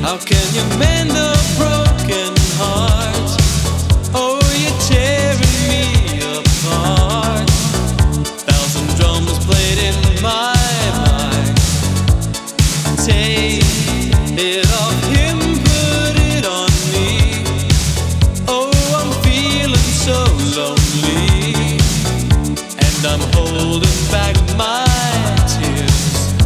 How can you mend a broken heart? Oh, you're tearing me apart. Thousand drums played in my mind. Take it off him, put it on me. Oh, I'm feeling so lonely, and I'm holding back my tears.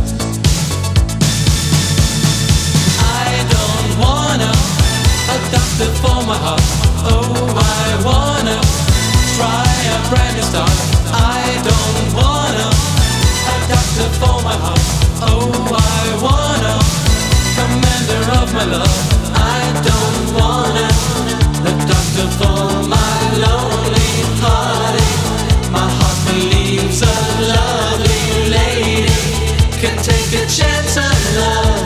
A doctor for my heart. Oh, I wanna try a brand new start. I don't wanna a doctor for my heart. Oh, I wanna commander of my love. I don't wanna a doctor for my lonely heartache. My heart believes a lovely lady can take a chance on love.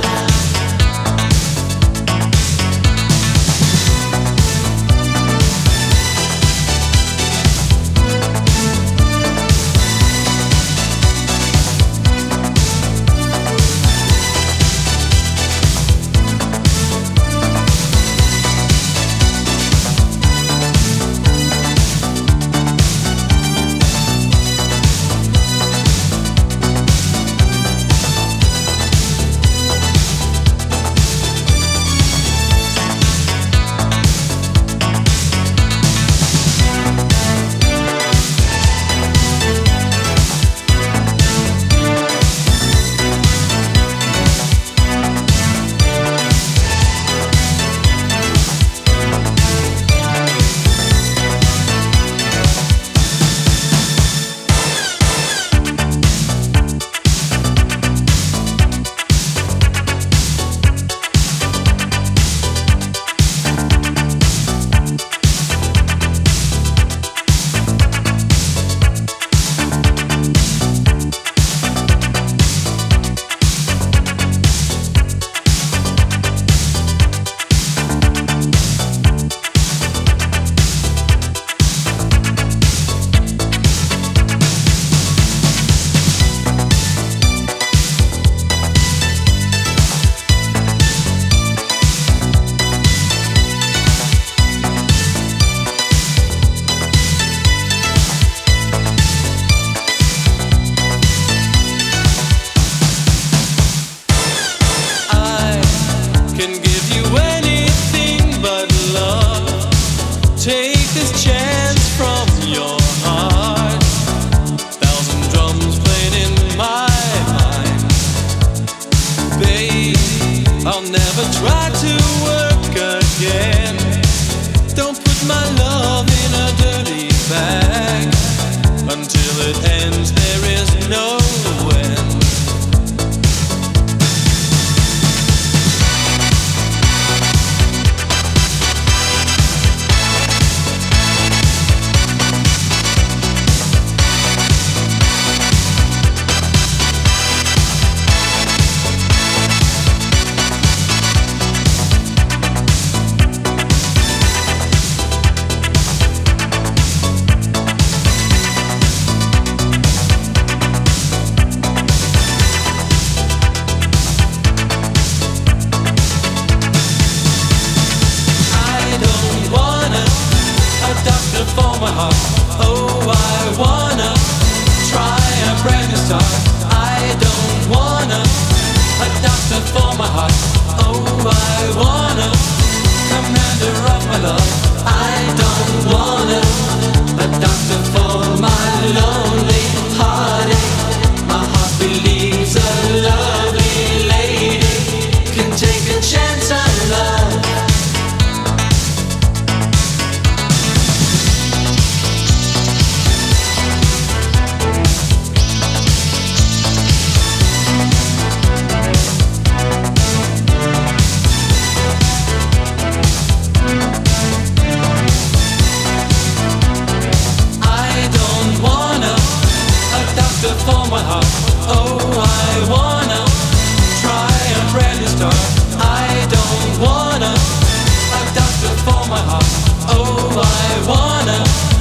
Take this chance from your heart. Thousand drums playing in my mind. Babe, I'll never try to work again. Don't put my love in a dirty bag. Until it ends, there is no end. For my heart, oh, I wanna try a brand new start. I don't wanna a doctor for my heart. Oh, I wanna commander of my love. I don't wanna a doctor for my lonely heartache. My heart believes a lovely lady can take a chance on love. For my heart, oh, I wanna try a brand new start. I don't wanna a doctor for my heart. Oh, I wanna